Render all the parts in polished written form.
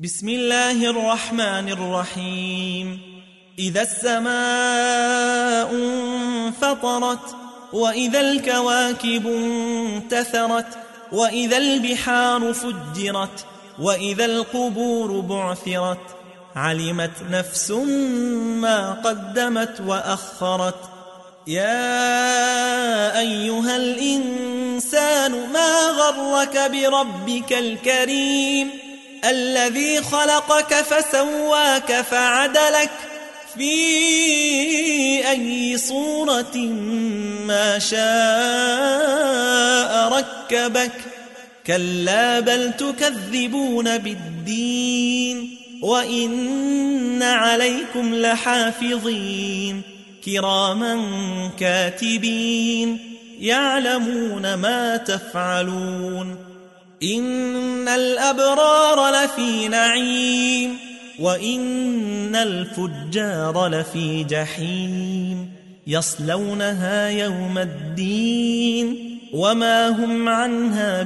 بسم الله الرحمن الرحيم. إذا السماء انفطرت، وإذا الكواكب انتثرت، وإذا البحار فجرت، وإذا القبور بعثرت، علمت نفس ما قدمت وأخرت. يا أيها الإنسان ما غرك بربك الكريم الذي خلقك فسواك فعدلك في أي صورة ما شاء ركبك. كلا بل تكذبون بالدين، وإن عليكم لحافظين كراما كاتبين يعلمون ما تفعلون. إن الأبرار لفي نعيم، وإن الفجار لفي جحيم، يصلونها يوم الدين وما هم عنها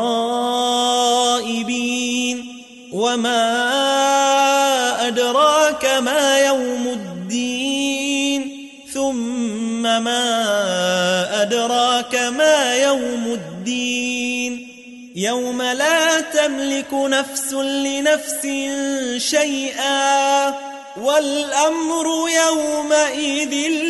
بغائبين. وما أدراك ما يوم الدين، ثم ما أدراك ما يوم الدين. يوم لا تملك نفس لنفس شيئا، والأمر يومئذ